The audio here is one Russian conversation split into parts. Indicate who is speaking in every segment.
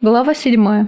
Speaker 1: Глава 7.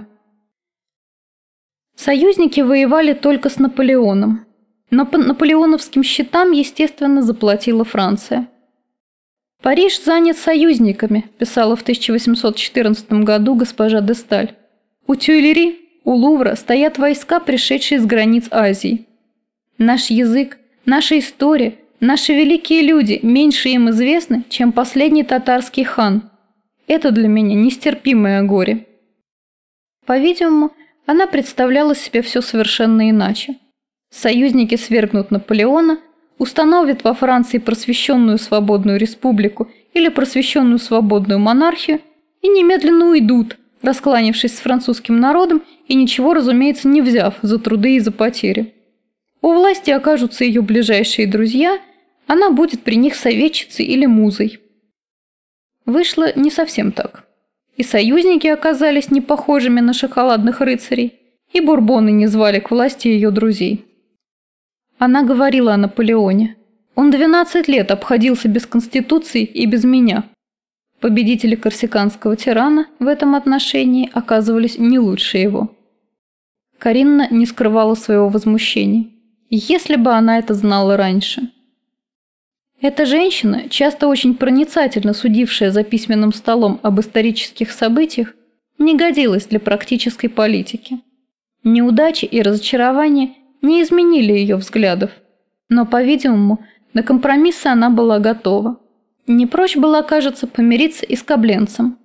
Speaker 1: Союзники воевали только с Наполеоном, но по наполеоновским счетам, естественно, заплатила Франция. «Париж занят союзниками», – писала в 1814 году госпожа де Сталь. «У Тюильри, у Лувра стоят войска, пришедшие с границ Азии. Наш язык, наша история, наши великие люди меньше им известны, чем последний татарский хан. Это для меня нестерпимое горе». По-видимому, она представляла себе все совершенно иначе. Союзники свергнут Наполеона, установят во Франции просвещенную свободную республику или просвещенную свободную монархию и немедленно уйдут, раскланившись с французским народом и ничего, разумеется, не взяв за труды и за потери. У власти окажутся ее ближайшие друзья, она будет при них советчицей или музой. Вышло не совсем так. И союзники оказались не похожими на шоколадных рыцарей, и бурбоны не звали к власти ее друзей. Она говорила о Наполеоне. Он 12 лет обходился без конституции и без меня. Победители корсиканского тирана в этом отношении оказывались не лучше его. Каринна не скрывала своего возмущения. Если бы она это знала раньше. Эта женщина, часто очень проницательно судившая за письменным столом об исторических событиях, не годилась для практической политики. Неудачи и разочарования не изменили ее взглядов, но, по-видимому, на компромиссы она была готова. Не прочь была, кажется, помириться и с Кобленцем.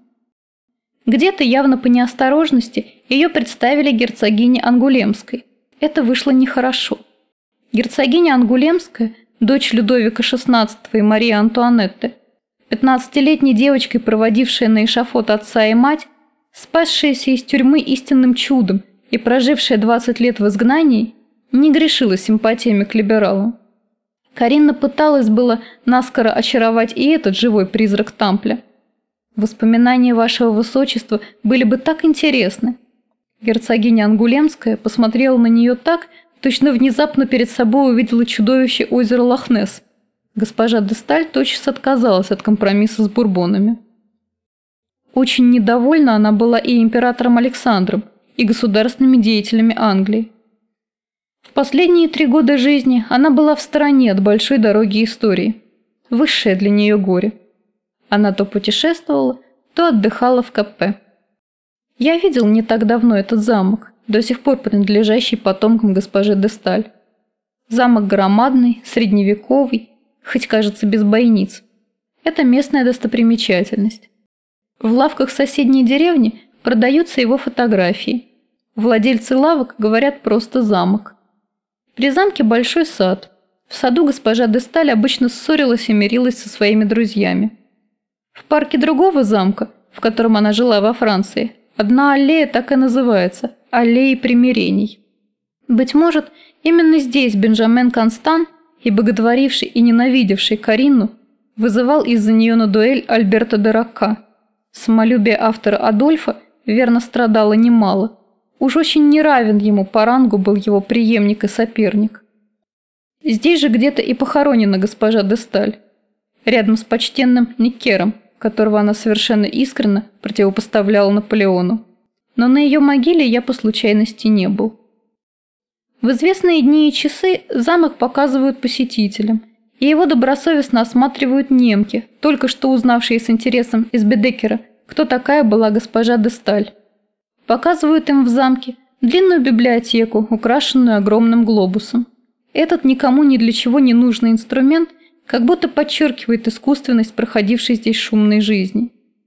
Speaker 1: Где-то явно по неосторожности ее представили герцогине Ангулемской. Это вышло нехорошо. Герцогиня Ангулемская, дочь Людовика XVI и Марии Антуанетты, 15-летней девочкой, проводившая на эшафот отца и мать, спасшаяся из тюрьмы истинным чудом и прожившая 20 лет в изгнании, не грешила симпатиями к либералу. Каринна пыталась было наскоро очаровать и этот живой призрак Тампля. «Воспоминания вашего высочества были бы так интересны». Герцогиня Ангулемская посмотрела на нее так, точно внезапно перед собой увидела чудовище озера Лох-Несс. Госпожа де Сталь тотчас отказалась от компромисса с бурбонами. Очень недовольна она была и императором Александром, и государственными деятелями Англии. В последние 3 года жизни она была в стороне от большой дороги истории. Высшее для нее горе. Она то путешествовала, то отдыхала в Капе. Я видел не так давно этот замок, до сих пор принадлежащий потомкам госпожи де Сталь. Замок громадный, средневековый, хоть, кажется, без бойниц. Это местная достопримечательность. В лавках соседней деревни продаются его фотографии. Владельцы лавок говорят просто «замок». При замке большой сад. В саду госпожа де Сталь обычно ссорилась и мирилась со своими друзьями. В парке другого замка, в котором она жила во Франции, одна аллея так и называется – аллеей примирений. Быть может, именно здесь Бенджамен Констан, и боготворивший и ненавидевший Каринну, вызывал из-за нее на дуэль Альберто де Рокка. Самолюбие автора Адольфа верно страдало немало. Уж очень неравен ему по рангу был его преемник и соперник. Здесь же где-то и похоронена госпожа де Сталь, рядом с почтенным Неккером, которого она совершенно искренно противопоставляла Наполеону. Но на ее могиле я по случайности не был. В известные дни и часы замок показывают посетителям, и его добросовестно осматривают немки, только что узнавшие с интересом из Бедекера, кто такая была госпожа де Сталь. Показывают им в замке длинную библиотеку, украшенную огромным глобусом. Этот никому ни для чего не нужный инструмент как будто подчеркивает искусственность проходившей здесь шумной жизни.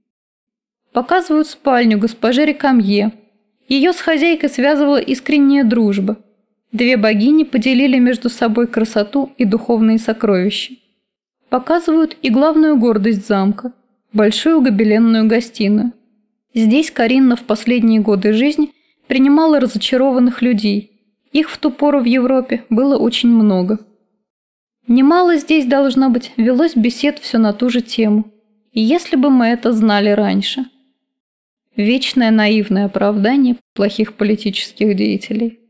Speaker 1: Показывают спальню госпожи Рекамье. Ее с хозяйкой связывала искренняя дружба. 2 богини поделили между собой красоту и духовные сокровища. Показывают и главную гордость замка – большую гобеленную гостиную. Здесь Каринна в последние годы жизни принимала разочарованных людей. Их в ту пору в Европе было очень много. Немало здесь, должно быть, велось бесед все на ту же тему. И если бы мы это знали раньше. Вечное наивное оправдание плохих политических деятелей.